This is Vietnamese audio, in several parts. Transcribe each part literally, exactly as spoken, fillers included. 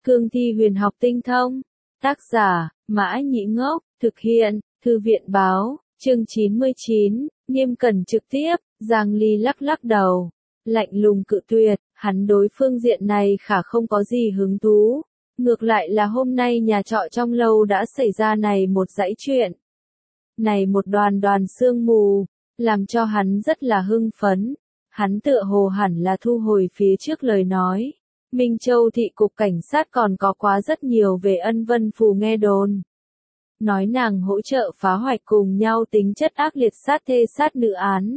Cương thi huyền học tinh thông. Tác giả, Mã Nhĩ Ngốc, thực hiện, Thư viện Báo, chương chín mươi chín, nghiêm cẩn trực tiếp, Giang Ly lắc lắc đầu, lạnh lùng cự tuyệt, hắn đối phương diện này khả không có gì hứng thú. Ngược lại là hôm nay nhà trọ trong lâu đã xảy ra này một dãy chuyện. Này một đoàn đoàn sương mù, làm cho hắn rất là hưng phấn. Hắn tựa hồ hẳn là thu hồi phía trước lời nói. Minh Châu thị cục cảnh sát còn có quá rất nhiều về Ân Vân Phù nghe đồn. Nói nàng hỗ trợ phá hoạch cùng nhau tính chất ác liệt sát thê sát nữ án.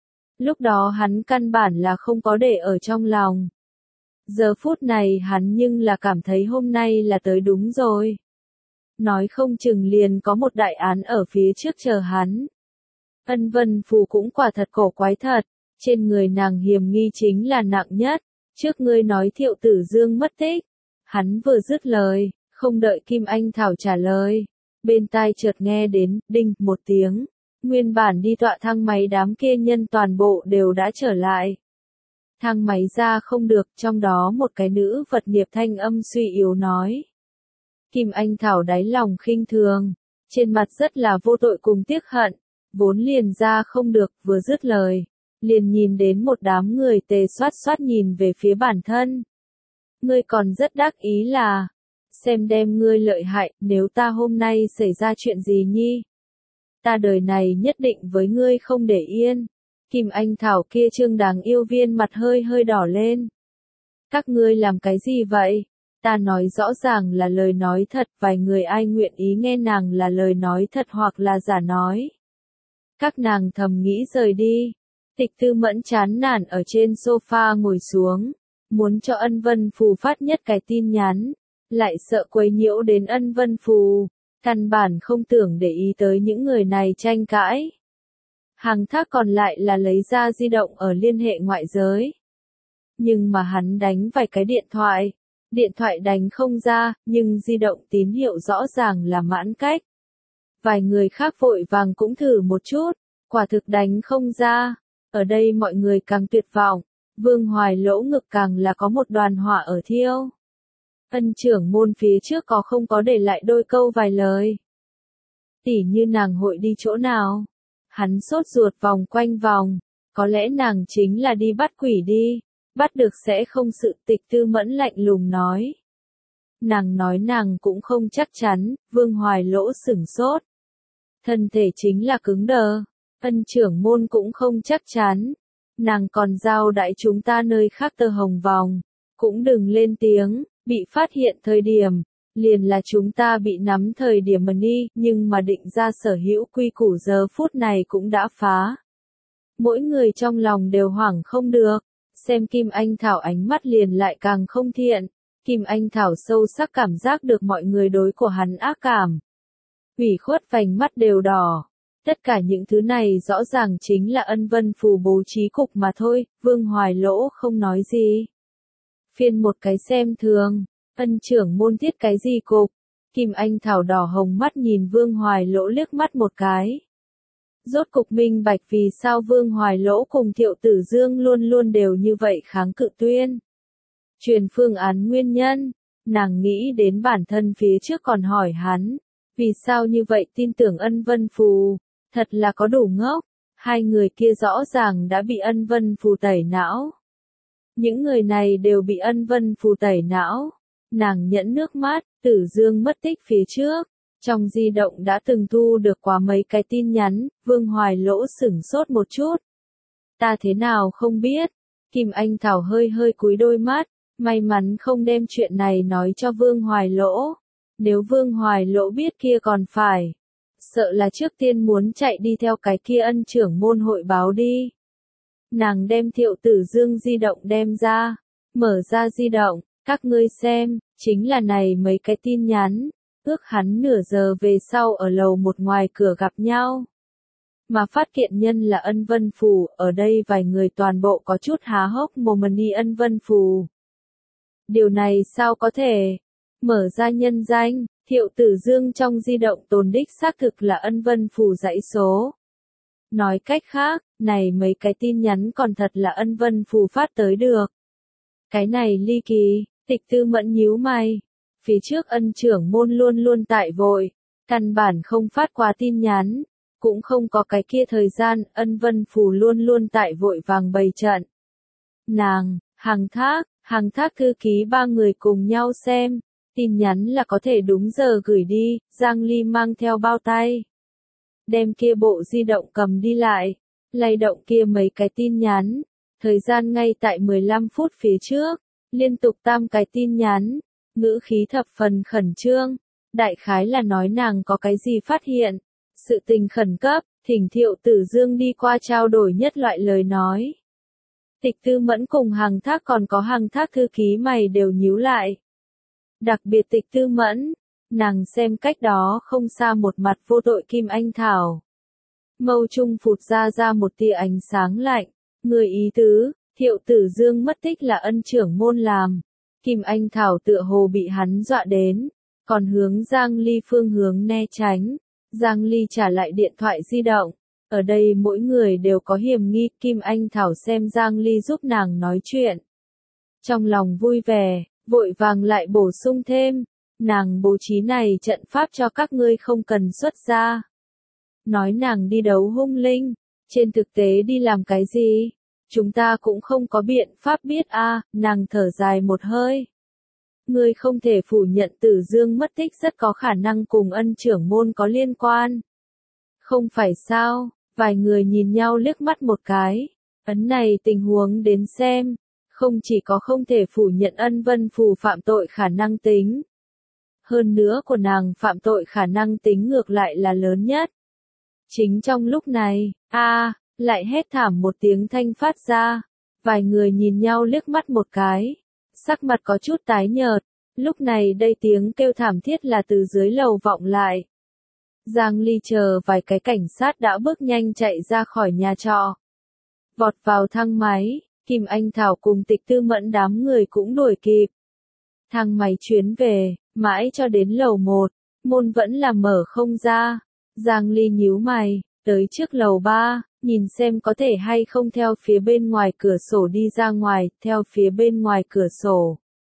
Lúc đó hắn căn bản là không có để ở trong lòng. Giờ phút này hắn nhưng là cảm thấy hôm nay là tới đúng rồi. Nói không chừng liền có một đại án ở phía trước chờ hắn. Ân Vân Phù cũng quả thật cổ quái thật, trên người nàng hiểm nghi chính là nặng nhất. Trước ngươi nói Thiệu Tử Dương mất tích. Hắn vừa dứt lời, không đợi Kim Anh Thảo trả lời. Bên tai chợt nghe đến, đinh, một tiếng. Nguyên bản đi tọa thang máy đám kia nhân toàn bộ đều đã trở lại. Thang máy ra không được, trong đó một cái nữ vật nghiệp thanh âm suy yếu nói. Kim Anh Thảo đáy lòng khinh thường, trên mặt rất là vô tội cùng tiếc hận, vốn liền ra không được, vừa dứt lời, liền nhìn đến một đám người tề xoát xoát nhìn về phía bản thân. Ngươi còn rất đắc ý là, xem đem ngươi lợi hại, nếu ta hôm nay xảy ra chuyện gì nhi? Ta đời này nhất định với ngươi không để yên. Kim Anh Thảo kia trương đáng yêu viên mặt hơi hơi đỏ lên. Các ngươi làm cái gì vậy? Ta nói rõ ràng là lời nói thật, vài người ai nguyện ý nghe nàng là lời nói thật hoặc là giả nói. Các nàng thầm nghĩ rời đi. Tịch Tư Mẫn chán nản ở trên sofa ngồi xuống, muốn cho Ân Vân Phù phát nhất cái tin nhắn, lại sợ quấy nhiễu đến Ân Vân Phù, căn bản không tưởng để ý tới những người này tranh cãi. Hàng thác còn lại là lấy ra di động ở liên hệ ngoại giới. Nhưng mà hắn đánh vài cái điện thoại, điện thoại đánh không ra, nhưng di động tín hiệu rõ ràng là mãn cách. Vài người khác vội vàng cũng thử một chút, quả thực đánh không ra. Ở đây mọi người càng tuyệt vọng, Vương Hoài lỗ ngực càng là có một đoàn hỏa ở thiêu. Ân trưởng môn phía trước có không có để lại đôi câu vài lời. Tỉ như nàng hội đi chỗ nào? Hắn sốt ruột vòng quanh vòng, có lẽ nàng chính là đi bắt quỷ đi, bắt được sẽ không sự. Tịch Tư Mẫn lạnh lùng nói. Nàng nói nàng cũng không chắc chắn, Vương Hoài lỗ sửng sốt. Thân thể chính là cứng đờ. Ân trưởng môn cũng không chắc chắn. Nàng còn giao đãi chúng ta nơi khác tơ hồng vòng. Cũng đừng lên tiếng, bị phát hiện thời điểm. Liền là chúng ta bị nắm thời điểm mà đi, nhưng mà định ra sở hữu quy củ giờ phút này cũng đã phá. Mỗi người trong lòng đều hoảng không được. Xem Kim Anh Thảo ánh mắt liền lại càng không thiện. Kim Anh Thảo sâu sắc cảm giác được mọi người đối của hắn ác cảm. Ủy khuất vành mắt đều đỏ. Tất cả những thứ này rõ ràng chính là Ân Vân Phù bố trí cục mà thôi, Vương Hoài lỗ không nói gì. Phiên một cái xem thường, Ân trưởng môn thiết cái gì cục, Kim Anh Thảo đỏ hồng mắt nhìn Vương Hoài lỗ liếc mắt một cái. Rốt cục minh bạch vì sao Vương Hoài lỗ cùng Thiệu Tử Dương luôn luôn đều như vậy kháng cự tuyên. Truyền phương án nguyên nhân, nàng nghĩ đến bản thân phía trước còn hỏi hắn, vì sao như vậy tin tưởng Ân Vân Phù. Thật là có đủ ngốc, hai người kia rõ ràng đã bị Ân Vân Phù tẩy não. Những người này đều bị Ân Vân Phù tẩy não. Nàng nhẫn nước mắt, Tử Dương mất tích phía trước. Trong di động đã từng thu được quá mấy cái tin nhắn, Vương Hoài lỗ sửng sốt một chút. Ta thế nào không biết, Kim Anh Thảo hơi hơi cúi đôi mắt, may mắn không đem chuyện này nói cho Vương Hoài lỗ. Nếu Vương Hoài lỗ biết kia còn phải. Sợ là trước tiên muốn chạy đi theo cái kia Ân trưởng môn hội báo đi. Nàng đem Thiệu Tử Dương di động đem ra, mở ra di động, các ngươi xem, chính là này mấy cái tin nhắn, ước hắn nửa giờ về sau ở lầu một ngoài cửa gặp nhau. Mà phát kiện nhân là Ân Vân Phù, ở đây vài người toàn bộ có chút há hốc mồm đi Ân Vân Phù. Điều này sao có thể? Mở ra nhân danh. Thiệu Tử Dương trong di động tồn đích xác thực là Ân Vân Phù dãy số. Nói cách khác, này mấy cái tin nhắn còn thật là Ân Vân Phù phát tới được. Cái này ly kỳ, Tịch Tư Mẫn nhíu mày, phía trước ân trưởng môn luôn luôn tại vội, căn bản không phát qua tin nhắn, cũng không có cái kia thời gian, Ân Vân Phù luôn luôn tại vội vàng bày trận. Nàng, Hằng Thác, Hằng Thác thư ký ba người cùng nhau xem, tin nhắn là có thể đúng giờ gửi đi, Giang Ly mang theo bao tay. Đem kia bộ di động cầm đi lại, lay động kia mấy cái tin nhắn, thời gian ngay tại mười lăm phút phía trước, liên tục tam cái tin nhắn, ngữ khí thập phần khẩn trương, đại khái là nói nàng có cái gì phát hiện, sự tình khẩn cấp, thỉnh Thiệu Tử Dương đi qua trao đổi nhất loại lời nói. Tịch Tư Mẫn cùng Hằng Thác còn có Hằng Thác thư ký mày đều nhíu lại. Đặc biệt Tịch Tư Mẫn, nàng xem cách đó không xa một mặt vô tội Kim Anh Thảo. Mâu trung phụt ra ra một tia ánh sáng lạnh, người ý tứ, Thiệu Tử Dương mất tích là ân trưởng môn làm. Kim Anh Thảo tựa hồ bị hắn dọa đến, còn hướng Giang Ly phương hướng né tránh. Giang Ly trả lại điện thoại di động. Ở đây mỗi người đều có hiểm nghi, Kim Anh Thảo xem Giang Ly giúp nàng nói chuyện. Trong lòng vui vẻ, vội vàng lại bổ sung thêm, nàng bố trí này trận pháp cho các ngươi không cần xuất ra. Nói nàng đi đấu hung linh, trên thực tế đi làm cái gì? Chúng ta cũng không có biện pháp biết a. À, nàng thở dài một hơi. Ngươi không thể phủ nhận Tử Dương mất tích rất có khả năng cùng ân trưởng môn có liên quan. Không phải sao, vài người nhìn nhau liếc mắt một cái. Ấn này tình huống đến xem, không chỉ có không thể phủ nhận Ân Vân Phù phạm tội khả năng tính. Hơn nữa của nàng phạm tội khả năng tính ngược lại là lớn nhất. Chính trong lúc này, a lại hét thảm một tiếng thanh phát ra. Vài người nhìn nhau liếc mắt một cái. Sắc mặt có chút tái nhợt, lúc này đây tiếng kêu thảm thiết là từ dưới lầu vọng lại. Giang Ly chờ vài cái cảnh sát đã bước nhanh chạy ra khỏi nhà trọ. Vọt vào thang máy, Kim Anh Thảo cùng Tịch Tư Mẫn đám người cũng đuổi kịp. Thang máy chuyến về, mãi cho đến lầu một, môn vẫn là mở không ra. Giang Ly nhíu mày, tới trước lầu ba, nhìn xem có thể hay không theo phía bên ngoài cửa sổ đi ra ngoài, theo phía bên ngoài cửa sổ.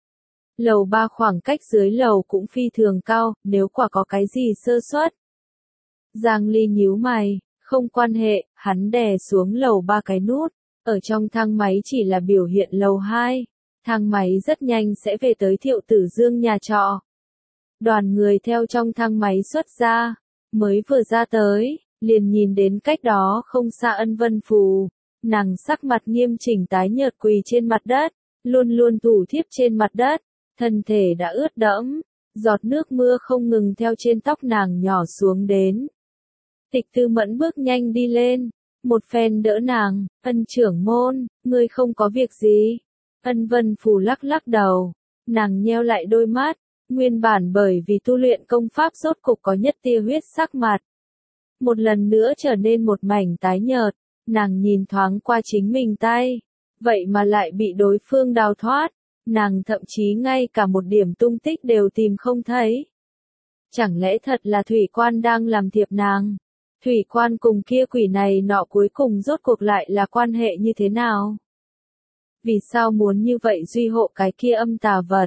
Lầu ba khoảng cách dưới lầu cũng phi thường cao, nếu quả có cái gì sơ suất. Giang Ly nhíu mày, không quan hệ, hắn đè xuống lầu ba cái nút, ở trong thang máy chỉ là biểu hiện lầu hai, thang máy rất nhanh sẽ về tới Thiệu Tử Dương nhà trọ. Đoàn người theo trong thang máy xuất ra, mới vừa ra tới, liền nhìn đến cách đó không xa Ân Vân Phù, nàng sắc mặt nghiêm chỉnh tái nhợt quỳ trên mặt đất, luôn luôn thủ thiếp trên mặt đất, thân thể đã ướt đẫm, giọt nước mưa không ngừng theo trên tóc nàng nhỏ xuống đến. Tịch Tư Mẫn bước nhanh đi lên, một phen đỡ nàng, Ân trưởng môn, ngươi không có việc gì. Ân Vân Phù lắc lắc đầu, nàng nheo lại đôi mắt, nguyên bản bởi vì tu luyện công pháp rốt cục có nhất tia huyết sắc mặt. Một lần nữa trở nên một mảnh tái nhợt, nàng nhìn thoáng qua chính mình tay, vậy mà lại bị đối phương đào thoát, nàng thậm chí ngay cả một điểm tung tích đều tìm không thấy. Chẳng lẽ thật là Thủy Quan đang làm thiệp nàng? Thủy Quan cùng kia quỷ này nọ cuối cùng rốt cuộc lại là quan hệ như thế nào? Vì sao muốn như vậy duy hộ cái kia âm tà vật?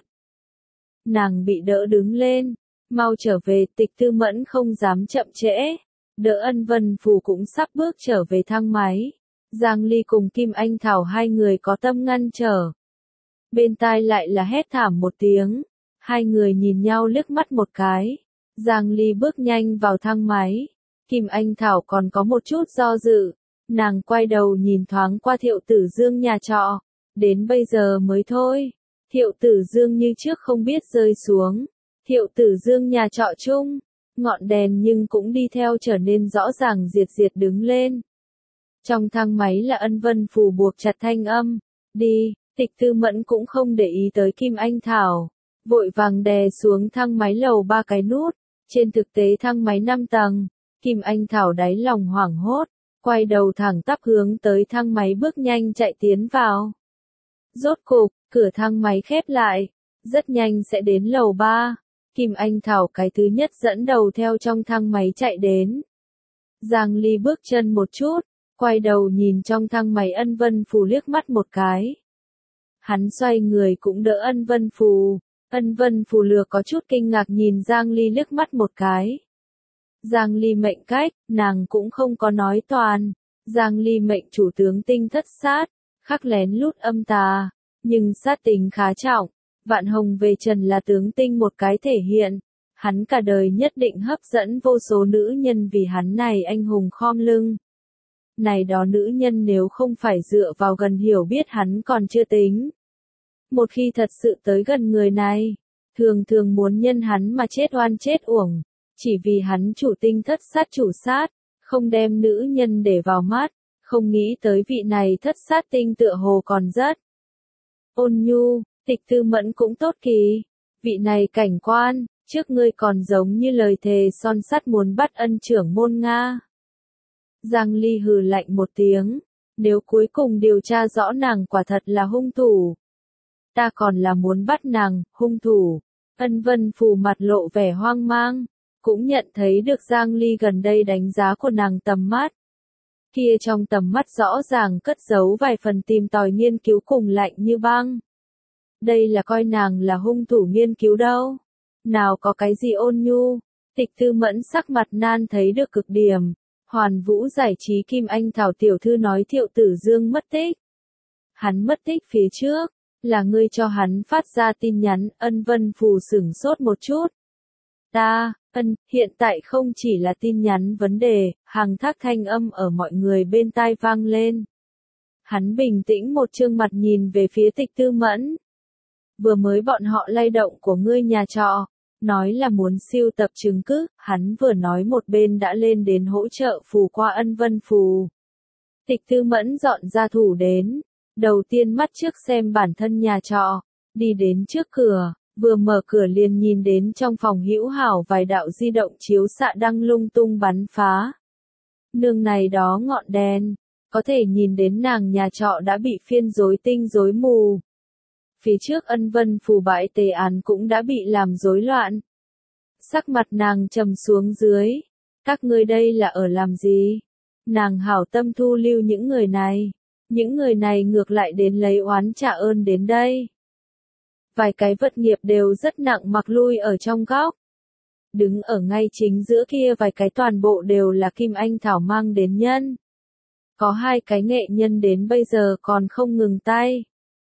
Nàng bị đỡ đứng lên, mau trở về, Tịch Tư Mẫn không dám chậm trễ. Đỡ Ân Vân Phù cũng sắp bước trở về thang máy. Giang Ly cùng Kim Anh Thảo hai người có tâm ngăn trở. Bên tai lại là hét thảm một tiếng. Hai người nhìn nhau liếc mắt một cái. Giang Ly bước nhanh vào thang máy. Kim Anh Thảo còn có một chút do dự. Nàng quay đầu nhìn thoáng qua Thiệu Tử Dương nhà trọ. Đến bây giờ mới thôi. Thiệu Tử Dương như trước không biết rơi xuống. Thiệu Tử Dương nhà trọ chung. Ngọn đèn nhưng cũng đi theo trở nên rõ ràng diệt diệt đứng lên. Trong thang máy là Ân Vân Phù buộc chặt thanh âm. Đi, Tịch Tư Mẫn cũng không để ý tới Kim Anh Thảo. Vội vàng đè xuống thang máy lầu ba cái nút. Trên thực tế thang máy năm tầng. Kim Anh Thảo đáy lòng hoảng hốt. Quay đầu thẳng tắp hướng tới thang máy bước nhanh chạy tiến vào. Rốt cục, cửa thang máy khép lại. Rất nhanh sẽ đến lầu ba. Kim Anh Thảo cái thứ nhất dẫn đầu theo trong thang máy chạy đến. Giang Ly bước chân một chút, quay đầu nhìn trong thang máy Ân Vân Phù liếc mắt một cái. Hắn xoay người cũng đỡ Ân Vân Phù, Ân Vân Phù lừa có chút kinh ngạc nhìn Giang Ly liếc mắt một cái. Giang Ly mệnh cách, nàng cũng không có nói toàn. Giang Ly mệnh chủ tướng tinh thất sát, khắc lén lút âm tà, nhưng sát tính khá trọng. Vạn hồng về trần là tướng tinh một cái thể hiện. Hắn cả đời nhất định hấp dẫn vô số nữ nhân vì hắn này anh hùng khom lưng. Này đó nữ nhân nếu không phải dựa vào gần hiểu biết hắn còn chưa tính. Một khi thật sự tới gần người này, thường thường muốn nhân hắn mà chết oan chết uổng, chỉ vì hắn chủ tinh thất sát chủ sát, không đem nữ nhân để vào mắt, không nghĩ tới vị này thất sát tinh tựa hồ còn rất ôn nhu. Tịch Tư Mẫn cũng tốt kỳ, vị này cảnh quan, trước ngươi còn giống như lời thề son sắt muốn bắt ân trưởng môn Nga. Giang Ly hừ lạnh một tiếng, nếu cuối cùng điều tra rõ nàng quả thật là hung thủ, ta còn là muốn bắt nàng, hung thủ. Ân Vân Phù mặt lộ vẻ hoang mang, cũng nhận thấy được Giang Ly gần đây đánh giá của nàng tầm mắt. Kia trong tầm mắt rõ ràng cất giấu vài phần tìm tòi nghiên cứu cùng lạnh như băng. Đây là coi nàng là hung thủ nghiên cứu đâu. Nào có cái gì ôn nhu. Tịch Tư Mẫn sắc mặt nan thấy được cực điểm. Hoàn Vũ giải trí Kim Anh Thảo tiểu thư nói Thiệu Tử Dương mất tích. Hắn mất tích phía trước, là ngươi cho hắn phát ra tin nhắn. Ân Vân Phù sửng sốt một chút. Ta, ân, hiện tại không chỉ là tin nhắn vấn đề, hàng thác thanh âm ở mọi người bên tai vang lên. Hắn bình tĩnh một trương mặt nhìn về phía Tịch Tư Mẫn. Vừa mới bọn họ lay động của ngươi nhà trọ, nói là muốn siêu tập chứng cứ, hắn vừa nói một bên đã lên đến hỗ trợ phù qua Ân Vân Phù. Tịch Tư Mẫn dọn ra thủ đến, đầu tiên mắt trước xem bản thân nhà trọ, đi đến trước cửa, vừa mở cửa liền nhìn đến trong phòng hữu hảo vài đạo di động chiếu xạ đang lung tung bắn phá. Nương này đó ngọn đèn, có thể nhìn đến nàng nhà trọ đã bị phiên rối tinh rối mù. Phía trước Ân Vân Phù bãi tề án cũng đã bị làm rối loạn. Sắc mặt nàng trầm xuống dưới. Các ngươi đây là ở làm gì? Nàng hảo tâm thu lưu những người này. Những người này ngược lại đến lấy oán trả ơn đến đây. Vài cái vật nghiệp đều rất nặng mặc lui ở trong góc. Đứng ở ngay chính giữa kia vài cái toàn bộ đều là Kim Anh Thảo mang đến nhân. Có hai cái nghệ nhân đến bây giờ còn không ngừng tay.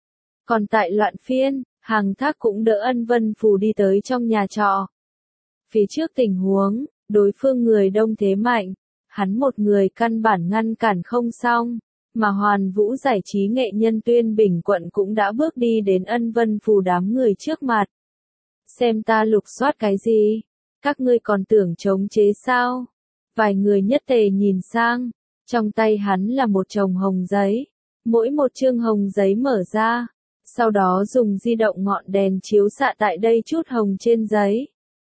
Còn tại loạn phiên, hàng thác cũng đỡ Ân Vân Phù đi tới trong nhà trọ. Phía trước tình huống, đối phương người đông thế mạnh, hắn một người căn bản ngăn cản không xong, mà Hoàn Vũ giải trí nghệ nhân Tuyên Bình quận cũng đã bước đi đến Ân Vân Phù đám người trước mặt. Xem ta lục soát cái gì? Các ngươi còn tưởng chống chế sao? Vài người nhất tề nhìn sang, trong tay hắn là một chồng hồng giấy, mỗi một chương hồng giấy mở ra. Sau đó dùng di động ngọn đèn chiếu xạ tại đây chút hồng trên giấy.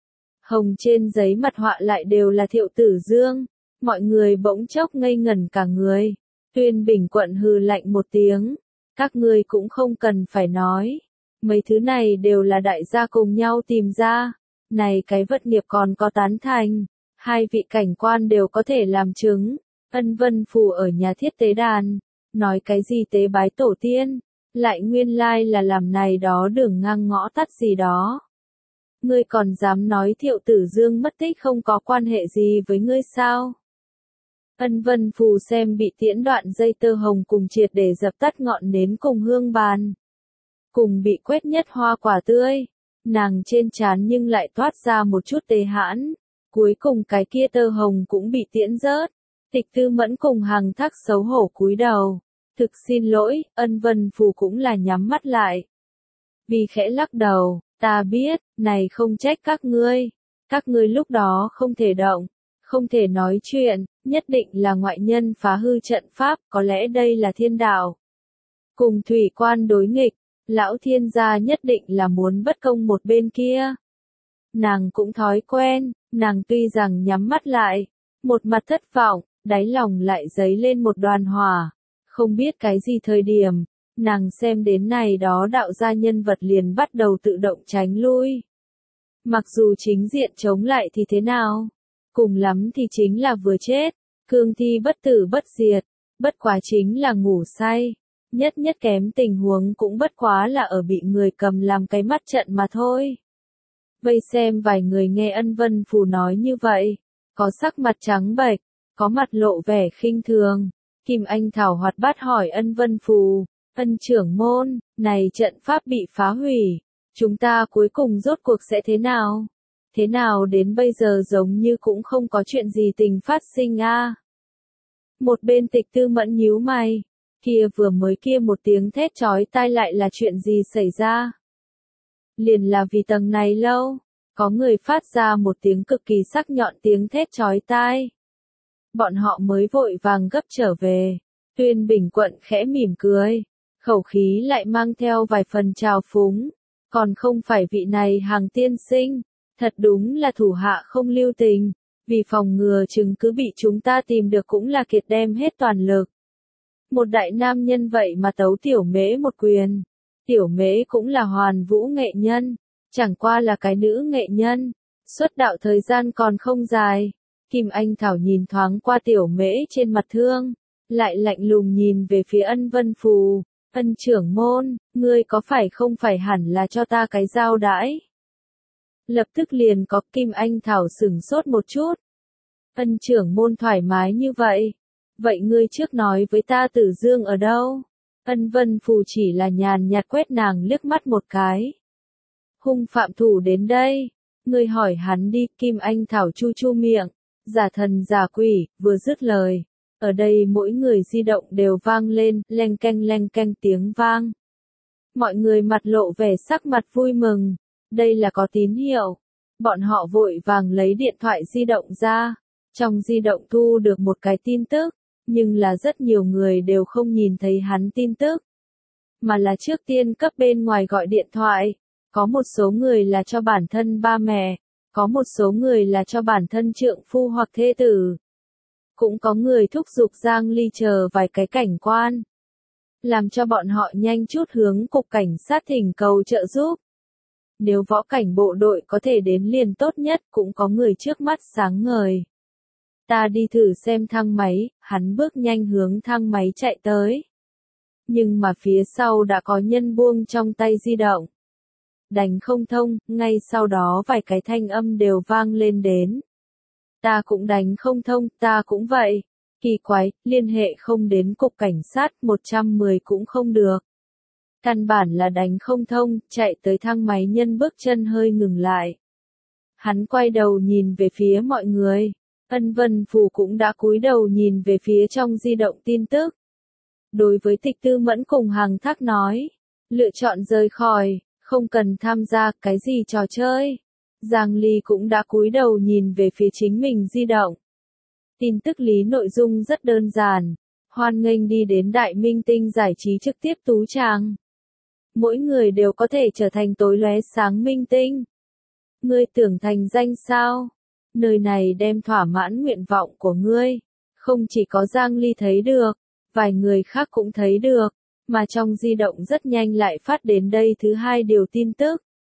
Hồng trên giấy mặt họa lại đều là Thiệu Tử Dương. Mọi người bỗng chốc ngây ngẩn cả người. Tuyên Bình quận hừ lạnh một tiếng. Các ngươi cũng không cần phải nói. Mấy thứ này đều là đại gia cùng nhau tìm ra. Này cái vật nghiệp còn có tán thành. Hai vị cảnh quan đều có thể làm chứng. Ân Vân Phù ở nhà thiết tế đàn. Nói cái gì tế bái tổ tiên. Lại nguyên lai là làm này đó đường ngang ngõ tắt gì đó. Ngươi còn dám nói Thiệu Tử Dương mất tích không có quan hệ gì với ngươi sao? Ân Vân Phù xem bị tiễn đoạn dây tơ hồng cùng triệt để dập tắt ngọn nến cùng hương bàn. Cùng bị quét nhất hoa quả tươi. Nàng trên trán nhưng lại toát ra một chút tê hãn. Cuối cùng cái kia tơ hồng cũng bị tiễn rớt. Tịch Tư Mẫn cùng hàng thác xấu hổ cúi đầu. Thực xin lỗi, Ân Vân Phù cũng là nhắm mắt lại. Vì khẽ lắc đầu, ta biết, này không trách các ngươi. Các ngươi lúc đó không thể động, không thể nói chuyện, nhất định là ngoại nhân phá hư trận pháp, có lẽ đây là thiên đạo. Cùng thủy quan đối nghịch, lão thiên gia nhất định là muốn bất công một bên kia. Nàng cũng thói quen, nàng tuy rằng nhắm mắt lại, một mặt thất vọng, đáy lòng lại dấy lên một đoàn hỏa. Không biết cái gì thời điểm, nàng xem đến này đó đạo gia nhân vật liền bắt đầu tự động tránh lui. Mặc dù chính diện chống lại thì thế nào? Cùng lắm thì chính là vừa chết, cương thi bất tử bất diệt, bất quá chính là ngủ say. Nhất nhất kém tình huống cũng bất quá là ở bị người cầm làm cái mắt trận mà thôi. Vây xem vài người nghe Ân Vân Phù nói như vậy, có sắc mặt trắng bệch, có mặt lộ vẻ khinh thường. Kim Anh Thảo hoạt bát hỏi Ân Vân Phù, Ân trưởng môn, này trận pháp bị phá hủy, chúng ta cuối cùng rốt cuộc sẽ thế nào? Thế nào đến bây giờ giống như cũng không có chuyện gì tình phát sinh a. À? Một bên Tịch Tư Mẫn nhíu mày, kia vừa mới kia một tiếng thét chói tai lại là chuyện gì xảy ra? Liền là vì tầng này lâu, có người phát ra một tiếng cực kỳ sắc nhọn tiếng thét chói tai. Bọn họ mới vội vàng gấp trở về, Tuyên Bình Quận khẽ mỉm cười, khẩu khí lại mang theo vài phần trào phúng, còn không phải vị này hàng tiên sinh, thật đúng là thủ hạ không lưu tình, vì phòng ngừa chứng cứ bị chúng ta tìm được cũng là kiệt đem hết toàn lực. Một đại nam nhân vậy mà tấu tiểu mễ một quyền, tiểu mễ cũng là hoàn vũ nghệ nhân, chẳng qua là cái nữ nghệ nhân, xuất đạo thời gian còn không dài. Kim Anh Thảo nhìn thoáng qua tiểu mễ trên mặt thương, lại lạnh lùng nhìn về phía Ân Vân Phù, Ân trưởng môn, ngươi có phải không phải hẳn là cho ta cái giao đãi? Lập tức liền có Kim Anh Thảo sửng sốt một chút. Ân trưởng môn thoải mái như vậy. Vậy ngươi trước nói với ta Tử Dương ở đâu? Ân Vân Phù chỉ là nhàn nhạt quét nàng liếc mắt một cái. Hung phạm thủ đến đây. Ngươi hỏi hắn đi. Kim Anh Thảo chu chu miệng. Giả thần giả quỷ, vừa dứt lời. Ở đây mỗi người di động đều vang lên, leng keng leng keng tiếng vang. Mọi người mặt lộ vẻ sắc mặt vui mừng. Đây là có tín hiệu. Bọn họ vội vàng lấy điện thoại di động ra. Trong di động thu được một cái tin tức, nhưng là rất nhiều người đều không nhìn thấy hắn tin tức. Mà là trước tiên cấp bên ngoài gọi điện thoại. Có một số người là cho bản thân ba mẹ, có một số người là cho bản thân trượng phu hoặc thê tử. Cũng có người thúc giục Giang Ly chờ vài cái cảnh quan. Làm cho bọn họ nhanh chút hướng cục cảnh sát thỉnh cầu trợ giúp. Nếu võ cảnh bộ đội có thể đến liền tốt nhất, cũng có người trước mắt sáng ngời. Ta đi thử xem thang máy, hắn bước nhanh hướng thang máy chạy tới. Nhưng mà phía sau đã có nhân buông trong tay di động. Đánh không thông, ngay sau đó vài cái thanh âm đều vang lên đến. Ta cũng đánh không thông, ta cũng vậy. Kỳ quái, liên hệ không đến cục cảnh sát, một trăm mười cũng không được. Căn bản là đánh không thông, chạy tới thang máy nhân bước chân hơi ngừng lại. Hắn quay đầu nhìn về phía mọi người. Ân Vân Phù cũng đã cúi đầu nhìn về phía trong di động tin tức. Đối với Tịch Tư Mẫn cùng Hằng Thác nói, lựa chọn rời khỏi, không cần tham gia cái gì trò chơi. Giang Ly cũng đã cúi đầu nhìn về phía chính mình di động. Tin tức lý nội dung rất đơn giản, hoan nghênh đi đến Đại Minh Tinh giải trí trực tiếp tú tràng. Mỗi người đều có thể trở thành tối lóe sáng minh tinh. Ngươi tưởng thành danh sao? Nơi này đem thỏa mãn nguyện vọng của ngươi. Không chỉ có Giang Ly thấy được, vài người khác cũng thấy được, mà trong di động rất nhanh lại phát đến đây thứ hai điều tin tức.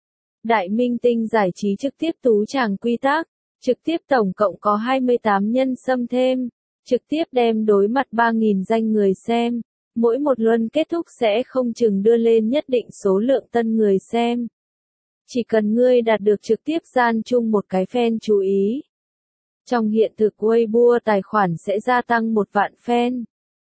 Đại Minh Tinh giải trí trực tiếp tú tràng quy tắc, trực tiếp tổng cộng có hai mươi tám nhân xâm thêm, trực tiếp đem đối mặt ba nghìn danh người xem, mỗi một luân kết thúc sẽ không chừng đưa lên nhất định số lượng tân người xem. Chỉ cần ngươi đạt được trực tiếp gian chung một cái fan chú ý. Trong hiện thực Weibo tài khoản sẽ gia tăng một vạn fan.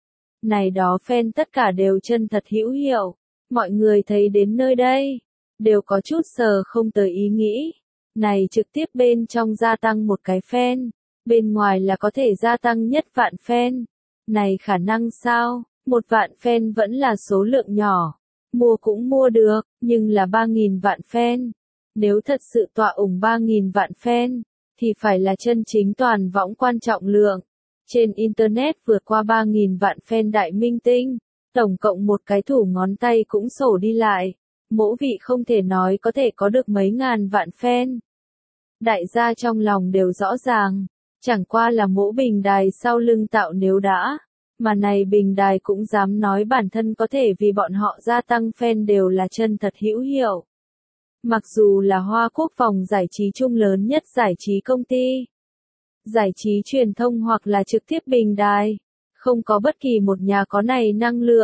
Này đó fan tất cả đều chân thật hữu hiệu. Mọi người thấy đến nơi đây, đều có chút sờ không tới ý nghĩ. Này trực tiếp bên trong gia tăng một cái fan, bên ngoài là có thể gia tăng nhất vạn fan. Này khả năng sao? Một vạn fan vẫn là số lượng nhỏ. Mua cũng mua được, nhưng là ba nghìn vạn fan. Nếu thật sự tọa ủng ba nghìn vạn fan, thì phải là chân chính toàn võng quan trọng lượng. Trên Internet vượt qua ba nghìn vạn fan Đại Minh Tinh, tổng cộng một cái thủ ngón tay cũng sổ đi lại. Mỗi vị không thể nói có thể có được mấy ngàn vạn fan. Đại gia trong lòng đều rõ ràng, chẳng qua là mỗi bình đài sau lưng tạo nếu đã. Mà này bình đài cũng dám nói bản thân có thể vì bọn họ gia tăng fan đều là chân thật hữu hiệu. Mặc dù là Hoa Quốc phòng giải trí chung lớn nhất giải trí công ty, giải trí truyền thông hoặc là trực tiếp bình đài, không có bất kỳ một nhà có này năng lượng,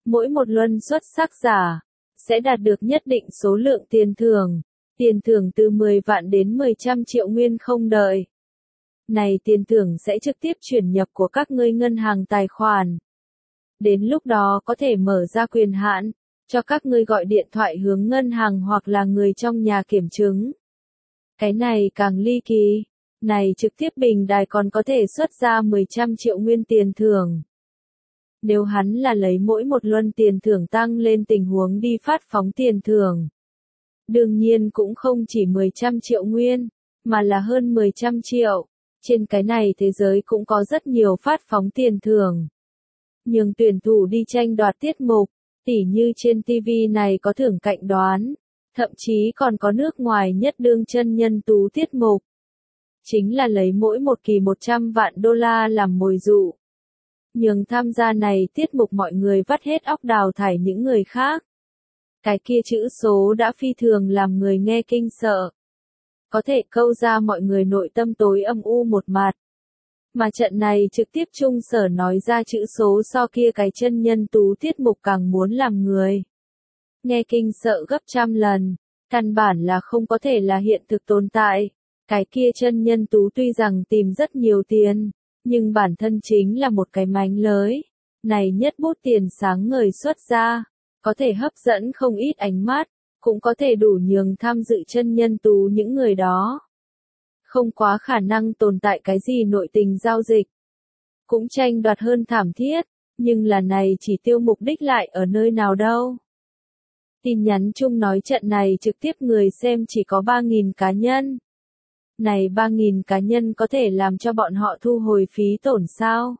Mỗi một luân xuất sắc giả sẽ đạt được nhất định số lượng tiền thưởng, tiền thưởng từ mười vạn đến mười trăm triệu nguyên không đợi. Này tiền thưởng sẽ trực tiếp chuyển nhập của các ngươi ngân hàng tài khoản. Đến lúc đó có thể mở ra quyền hạn cho các ngươi gọi điện thoại hướng ngân hàng hoặc là người trong nhà kiểm chứng. Cái này càng ly kỳ, này trực tiếp bình đài còn có thể xuất ra mười trăm triệu nguyên tiền thưởng. Nếu hắn là lấy mỗi một luân tiền thưởng tăng lên tình huống đi phát phóng tiền thưởng. Đương nhiên cũng không chỉ mười trăm triệu nguyên, mà là hơn mười trăm triệu. Trên cái này thế giới cũng có rất nhiều phát phóng tiền thưởng. Nhưng tuyển thủ đi tranh đoạt tiết mục, tỉ như trên ti vi này có thưởng cạnh đoán, thậm chí còn có nước ngoài nhất đương chân nhân tú tiết mục. Chính là lấy mỗi một kỳ một trăm vạn đô la làm mồi dụ. Nhưng tham gia này tiết mục mọi người vắt hết óc đào thải những người khác. Cái kia chữ số đã phi thường làm người nghe kinh sợ. Có thể câu ra mọi người nội tâm tối âm u một mặt. Mà trận này trực tiếp trung sở nói ra chữ số so kia cái chân nhân tú tiết mục càng muốn làm người. Nghe kinh sợ gấp trăm lần, căn bản là không có thể là hiện thực tồn tại. Cái kia chân nhân tú tuy rằng tìm rất nhiều tiền, nhưng bản thân chính là một cái mánh lới. Này nhất bút tiền sáng ngời xuất ra, có thể hấp dẫn không ít ánh mắt, cũng có thể đủ nhường tham dự chân nhân tú những người đó. Không quá khả năng tồn tại cái gì nội tình giao dịch. Cũng tranh đoạt hơn thảm thiết, nhưng là này chỉ tiêu mục đích lại ở nơi nào đâu. Tin nhắn chung nói trận này trực tiếp người xem chỉ có ba nghìn cá nhân. Này ba nghìn cá nhân có thể làm cho bọn họ thu hồi phí tổn sao?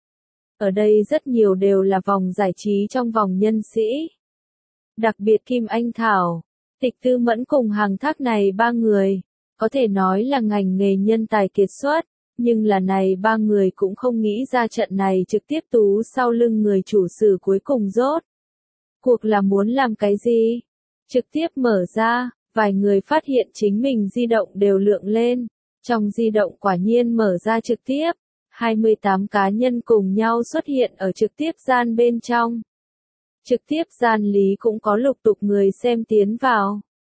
Ở đây rất nhiều đều là vòng giải trí trong vòng nhân sĩ. Đặc biệt Kim Anh Thảo, Tịch Tư Mẫn cùng hàng thác này ba người, có thể nói là ngành nghề nhân tài kiệt xuất, nhưng là này ba người cũng không nghĩ ra trận này trực tiếp tú sau lưng người chủ sử cuối cùng rốt. Cuộc là muốn làm cái gì? Trực tiếp mở ra, vài người phát hiện chính mình di động đều lượng lên, trong di động quả nhiên mở ra trực tiếp, hai mươi tám cá nhân cùng nhau xuất hiện ở trực tiếp gian bên trong. Trực tiếp gian lý cũng có lục tục người xem tiến vào.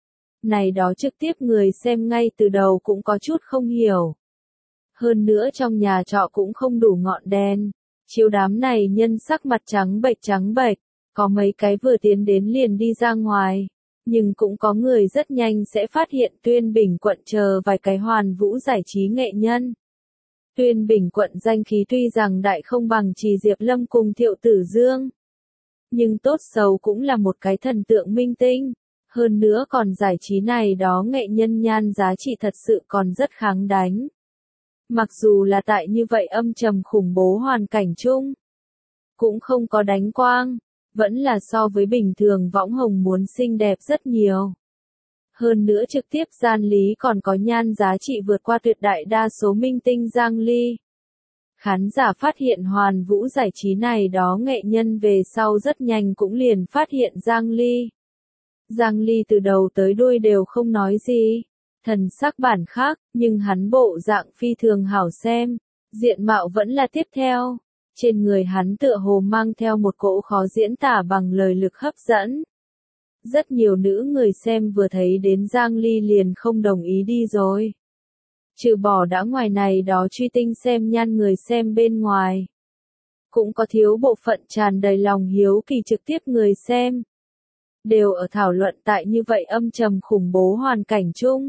Này đó trực tiếp người xem ngay từ đầu cũng có chút không hiểu. Hơn nữa trong nhà trọ cũng không đủ ngọn đèn, chiếu đám này nhân sắc mặt trắng bệch trắng bệch, có mấy cái vừa tiến đến liền đi ra ngoài. Nhưng cũng có người rất nhanh sẽ phát hiện Tuyên Bình quận chờ vài cái hoàn vũ giải trí nghệ nhân. Tuyên Bình quận danh khí tuy rằng đại không bằng Trì Diệp Lâm cùng Thiệu Tử Dương. Nhưng tốt xấu cũng là một cái thần tượng minh tinh. Hơn nữa còn giải trí này đó nghệ nhân nhan giá trị thật sự còn rất kháng đánh. Mặc dù là tại như vậy âm trầm khủng bố hoàn cảnh chung. Cũng không có đánh quang. Vẫn là so với bình thường võng hồng muốn xinh đẹp rất nhiều. Hơn nữa trực tiếp gian lý còn có nhan giá trị vượt qua tuyệt đại đa số minh tinh Giang Ly. Khán giả phát hiện hoàn vũ giải trí này đó nghệ nhân về sau rất nhanh cũng liền phát hiện Giang Ly. Giang Ly từ đầu tới đuôi đều không nói gì, thần sắc bản khác, nhưng hắn bộ dạng phi thường hảo xem, diện mạo vẫn là tiếp theo. Trên người hắn tựa hồ mang theo một cỗ khó diễn tả bằng lời lực hấp dẫn. Rất nhiều nữ người xem vừa thấy đến Giang Ly liền không đồng ý đi rồi. Trừ bỏ đã ngoài này đó truy tinh xem nhan người xem bên ngoài. Cũng có thiếu bộ phận tràn đầy lòng hiếu kỳ trực tiếp người xem. Đều ở thảo luận tại như vậy âm trầm khủng bố hoàn cảnh chung.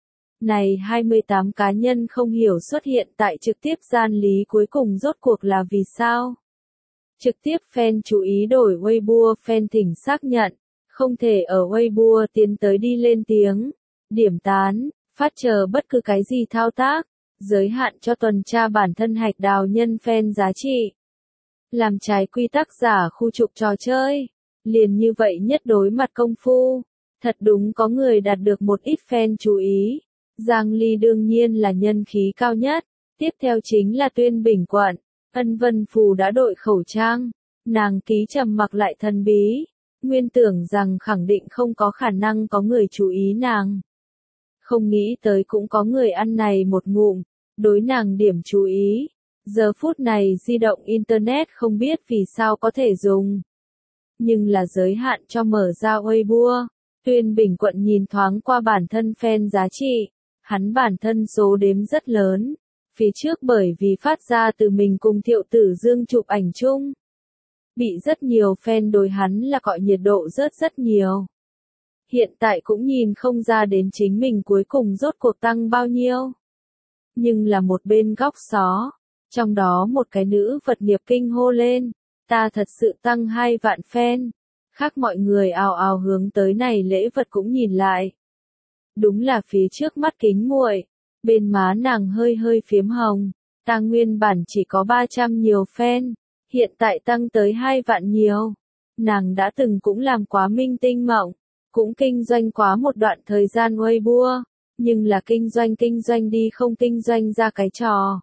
Này hai mươi tám cá nhân không hiểu xuất hiện tại trực tiếp gian lý cuối cùng rốt cuộc là vì sao. Trực tiếp fan chú ý đổi Weibo fan thỉnh xác nhận, không thể ở Weibo tiến tới đi lên tiếng, điểm tán, phát chờ bất cứ cái gì thao tác, giới hạn cho tuần tra bản thân hạch đào nhân fan giá trị. Làm trái quy tắc giả khu trục trò chơi, liền như vậy nhất đối mặt công phu, thật đúng có người đạt được một ít fan chú ý. Giang Ly đương nhiên là nhân khí cao nhất, tiếp theo chính là Tuyên Bình quận, Ân Vân Phù đã đội khẩu trang, nàng ký trầm mặc lại thần bí, nguyên tưởng rằng khẳng định không có khả năng có người chú ý nàng. Không nghĩ tới cũng có người ăn này một ngụm, đối nàng điểm chú ý, giờ phút này di động Internet không biết vì sao có thể dùng. nhưng là giới hạn cho mở ra Weibo. Tuyên Bình Quận nhìn thoáng qua bản thân fan giá trị, hắn bản thân số đếm rất lớn, phía trước bởi vì phát ra từ mình cùng Thiệu Tử Dương chụp ảnh chung. Bị rất nhiều fan đối hắn là cọi nhiệt độ rớt rất nhiều. Hiện tại cũng nhìn không ra đến chính mình cuối cùng rốt cuộc tăng bao nhiêu. Nhưng là một bên góc xó, trong đó một cái nữ vật nghiệp kinh hô lên, ta thật sự tăng hai vạn fan. Khác mọi người ào ào hướng tới này lễ vật cũng nhìn lại. Đúng là phía trước mắt kính muội, bên má nàng hơi hơi phiếm hồng, ta nguyên bản chỉ có ba trăm nhiều fan, hiện tại tăng tới hai vạn nhiều. Nàng đã từng cũng làm quá minh tinh mộng, cũng kinh doanh quá một đoạn thời gian Weibo, nhưng là kinh doanh kinh doanh đi không kinh doanh ra cái trò.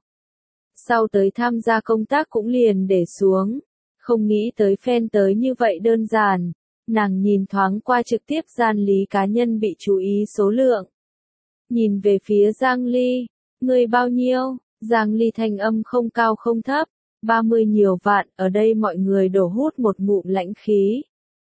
Sau tới tham gia công tác cũng liền để xuống, không nghĩ tới fan tới như vậy đơn giản. Nàng nhìn thoáng qua trực tiếp gian lý cá nhân bị chú ý số lượng. Nhìn về phía Giang Ly, người bao nhiêu? Giang Ly thanh âm không cao không thấp, ba mươi nhiều vạn, ở đây mọi người đổ hút một ngụm lãnh khí.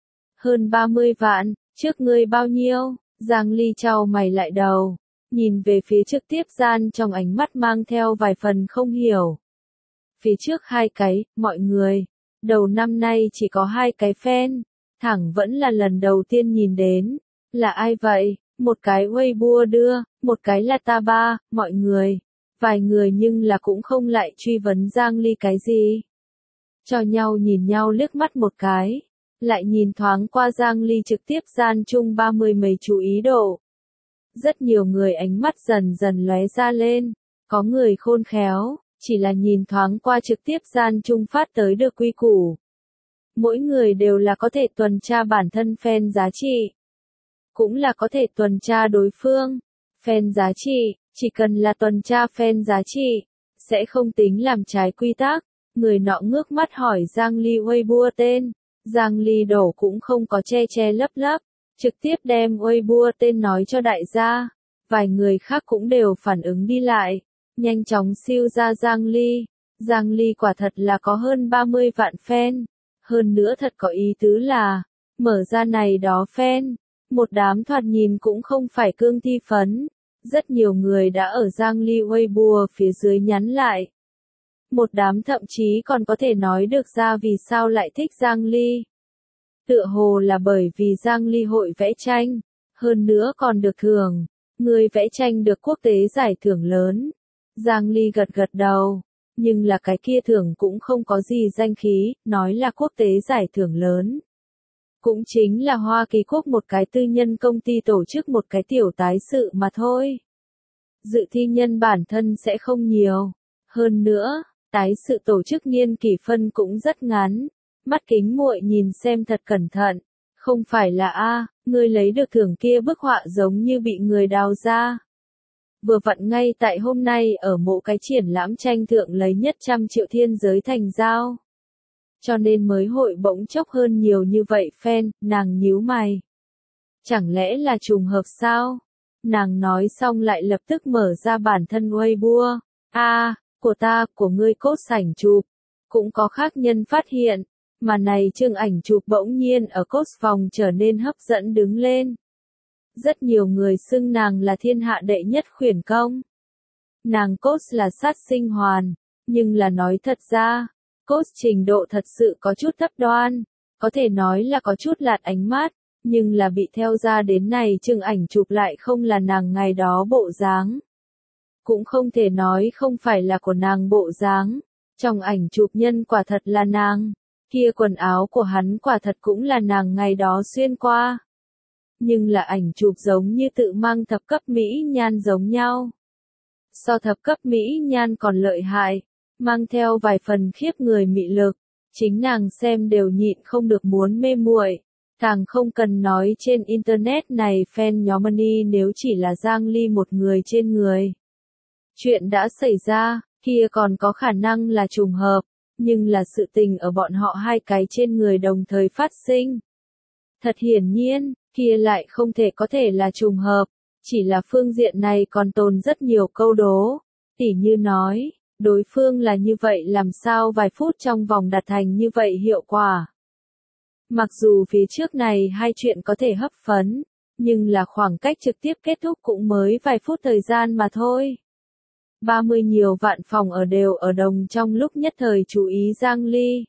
Hơn ba mươi vạn, trước ngươi bao nhiêu? Giang Ly chau mày lại đầu, nhìn về phía trực tiếp gian trong ánh mắt mang theo vài phần không hiểu. Phía trước hai cái, mọi người, đầu năm nay chỉ có hai cái fan, thẳng vẫn là lần đầu tiên nhìn đến. Là ai vậy? Một cái Weibo đưa, một cái là ta ba, mọi người. Vài người nhưng là cũng không lại truy vấn Giang Ly cái gì. Cho nhau nhìn nhau liếc mắt một cái, lại nhìn thoáng qua Giang Ly trực tiếp gian chung ba mươi mấy chú ý độ. Rất nhiều người ánh mắt dần dần lóe ra lên, có người khôn khéo, chỉ là nhìn thoáng qua trực tiếp gian chung phát tới được quy củ. Mỗi người đều là có thể tuần tra bản thân fan giá trị, cũng là có thể tuần tra đối phương. Fan giá trị, chỉ cần là tuần tra fan giá trị, sẽ không tính làm trái quy tắc. Người nọ ngước mắt hỏi Giang Ly Weibo tên, Giang Ly đổ cũng không có che che lấp lấp, trực tiếp đem Weibo tên nói cho đại gia. Vài người khác cũng đều phản ứng đi lại, nhanh chóng siêu ra Giang Ly. Giang Ly quả thật là có hơn ba mươi vạn fan, hơn nữa thật có ý tứ là, mở ra này đó fan, một đám thoạt nhìn cũng không phải cương thi phấn. Rất nhiều người đã ở Giang Ly Weibo phía dưới nhắn lại. Một đám thậm chí còn có thể nói được ra vì sao lại thích Giang Ly. Tựa hồ là bởi vì Giang Ly hội vẽ tranh, hơn nữa còn được thưởng, người vẽ tranh được quốc tế giải thưởng lớn. Giang Ly gật gật đầu, nhưng là cái kia thưởng cũng không có gì danh khí, nói là quốc tế giải thưởng lớn. Cũng chính là Hoa Kỳ Quốc một cái tư nhân công ty tổ chức một cái tiểu tái sự mà thôi. Dự thi nhân bản thân sẽ không nhiều. Hơn nữa, tái sự tổ chức niên kỷ phân cũng rất ngắn. Mắt kính muội nhìn xem thật cẩn thận. Không phải là a, ngươi lấy được thưởng kia bức họa giống như bị người đào ra. Vừa vặn ngay tại hôm nay ở mộ cái triển lãm tranh thượng lấy nhất trăm triệu thiên giới thành giao. Cho nên mới hội bỗng chốc hơn nhiều như vậy fan, nàng nhíu mày. Chẳng lẽ là trùng hợp sao? Nàng nói xong lại lập tức mở ra bản thân Weibo. A, à, của ta, của ngươi cốt ảnh chụp. Cũng có khác nhân phát hiện, mà này chương ảnh chụp bỗng nhiên ở cốt phòng trở nên hấp dẫn đứng lên. Rất nhiều người xưng nàng là thiên hạ đệ nhất khuyển công. Nàng cốt là sát sinh hoàn, nhưng là nói thật ra, cốt trình độ thật sự có chút thấp đoan, có thể nói là có chút lạt ánh mắt, nhưng là bị theo ra đến này chương ảnh chụp lại không là nàng ngày đó bộ dáng. Cũng không thể nói không phải là của nàng bộ dáng, trong ảnh chụp nhân quả thật là nàng, kia quần áo của hắn quả thật cũng là nàng ngày đó xuyên qua. Nhưng là ảnh chụp giống như tự mang thập cấp mỹ nhan giống nhau. So thập cấp mỹ nhan còn lợi hại, mang theo vài phần khiếp người mị lực, chính nàng xem đều nhịn không được muốn mê muội. Càng không cần nói trên internet này fan nhóm money nếu chỉ là Giang Ly một người trên người. Chuyện đã xảy ra, kia còn có khả năng là trùng hợp, nhưng là sự tình ở bọn họ hai cái trên người đồng thời phát sinh. Thật hiển nhiên, kia lại không thể có thể là trùng hợp, chỉ là phương diện này còn tồn rất nhiều câu đố, tỉ như nói, đối phương là như vậy làm sao vài phút trong vòng đạt thành như vậy hiệu quả. Mặc dù phía trước này hai chuyện có thể hấp phấn, nhưng là khoảng cách trực tiếp kết thúc cũng mới vài phút thời gian mà thôi. ba mươi nhiều vạn phòng ở đều ở đồng trong lúc nhất thời chú ý Giang Ly.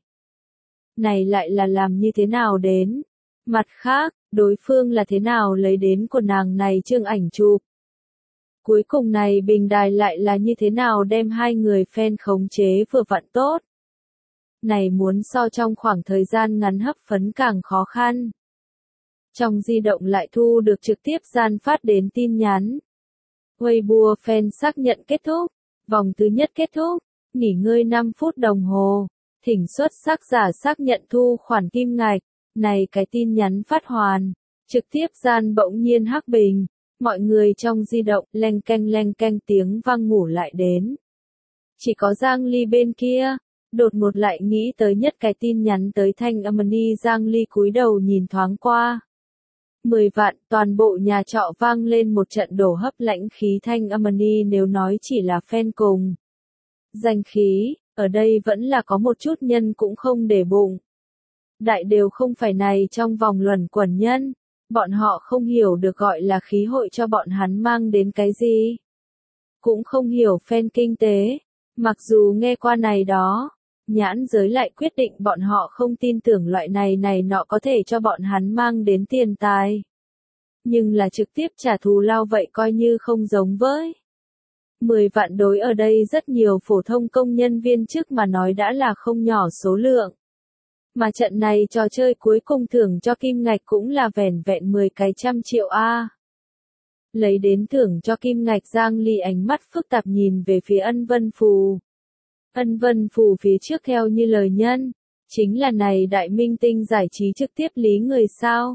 Này lại là làm như thế nào đến? Mặt khác, đối phương là thế nào lấy đến của nàng này chương ảnh chụp? Cuối cùng này bình đài lại là như thế nào đem hai người fan khống chế vừa vặn tốt? Này muốn so trong khoảng thời gian ngắn hấp phấn càng khó khăn. Trong di động lại thu được trực tiếp gian phát đến tin nhắn. Weibo fan xác nhận kết thúc. Vòng thứ nhất kết thúc. Nghỉ ngơi năm phút đồng hồ. Thỉnh xuất sắc giả xác nhận thu khoản kim ngạch. Này cái tin nhắn phát hoàn. Trực tiếp gian bỗng nhiên hắc bình. Mọi người trong di động leng keng leng keng tiếng vang ngủ lại đến. Chỉ có Giang Ly bên kia. Đột ngột lại nghĩ tới nhất cái tin nhắn tới thanh âm ni Giang Ly cúi đầu nhìn thoáng qua. Mười vạn, toàn bộ nhà trọ vang lên một trận đổ hấp lãnh khí thanh âm ni nếu nói chỉ là fan cùng. Danh khí, ở đây vẫn là có một chút nhân cũng không để bụng. Đại đều không phải này trong vòng luẩn quẩn nhân, bọn họ không hiểu được gọi là khí hội cho bọn hắn mang đến cái gì. Cũng không hiểu fan kinh tế, mặc dù nghe qua này đó. Nhãn giới lại quyết định bọn họ không tin tưởng loại này này nọ có thể cho bọn hắn mang đến tiền tài. Nhưng là trực tiếp trả thù lao vậy coi như không giống với. Mười vạn đối ở đây rất nhiều phổ thông công nhân viên chức mà nói đã là không nhỏ số lượng. Mà trận này trò chơi cuối cùng thưởng cho kim ngạch cũng là vẻn vẹn mười cái trăm triệu A. Lấy đến thưởng cho kim ngạch Giang Ly ánh mắt phức tạp nhìn về phía Ân Vân Phù. Ân Vân Phù phía trước theo như lời nhân, chính là này đại minh tinh giải trí trực tiếp lý người sao.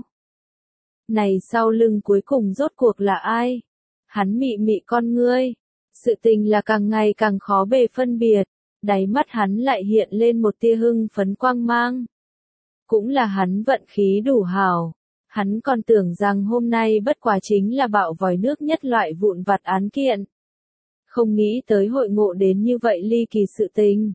Này sau lưng cuối cùng rốt cuộc là ai? Hắn mị mị con ngươi. Sự tình là càng ngày càng khó bề phân biệt, đáy mắt hắn lại hiện lên một tia hưng phấn quang mang. Cũng là hắn vận khí đủ hảo. Hắn còn tưởng rằng hôm nay bất quá chính là bạo vòi nước nhất loại vụn vặt án kiện. Không nghĩ tới hội ngộ đến như vậy ly kỳ sự tình.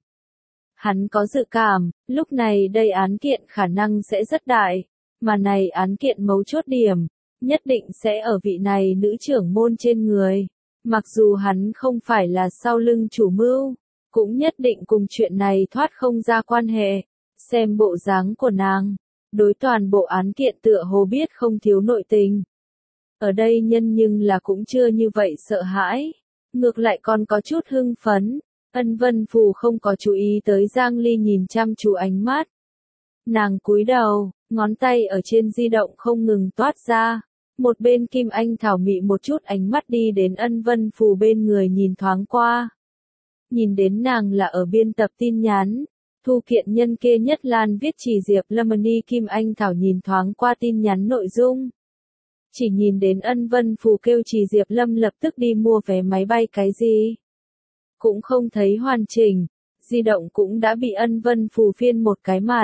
Hắn có dự cảm, lúc này đây án kiện khả năng sẽ rất đại, mà này án kiện mấu chốt điểm, nhất định sẽ ở vị này nữ trưởng môn trên người. Mặc dù hắn không phải là sau lưng chủ mưu, cũng nhất định cùng chuyện này thoát không ra quan hệ. Xem bộ dáng của nàng, đối toàn bộ án kiện tựa hồ biết không thiếu nội tình. Ở đây nhân nhưng là cũng chưa như vậy sợ hãi. Ngược lại còn có chút hưng phấn, Ân Vân Phù không có chú ý tới Giang Ly nhìn chăm chú ánh mắt. Nàng cúi đầu, ngón tay ở trên di động không ngừng toát ra. Một bên Kim Anh thảo mị một chút ánh mắt đi đến Ân Vân Phù bên người nhìn thoáng qua. Nhìn đến nàng là ở biên tập tin nhắn. Thu kiện nhân kia nhất lan viết chỉ Diệp Lemony Kim Anh thảo nhìn thoáng qua tin nhắn nội dung. Chỉ nhìn đến Ân Vân Phù kêu Trì Diệp Lâm lập tức đi mua vé máy bay cái gì. Cũng không thấy hoàn chỉnh, di động cũng đã bị Ân Vân Phù phiên một cái mặt.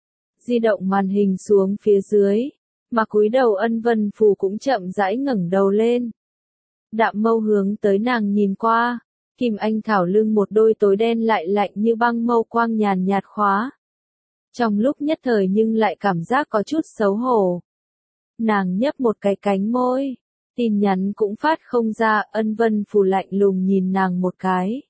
Di động màn hình xuống phía dưới, mà cúi đầu Ân Vân Phù cũng chậm rãi ngẩng đầu lên. Đạm mâu hướng tới nàng nhìn qua, Kim Anh thảo lưng một đôi tối đen lại lạnh như băng mâu quang nhàn nhạt khóa. Trong lúc nhất thời nhưng lại cảm giác có chút xấu hổ. Nàng nhấp một cái cánh môi, tin nhắn cũng phát không ra, Ân Vân Phù lạnh lùng nhìn nàng một cái.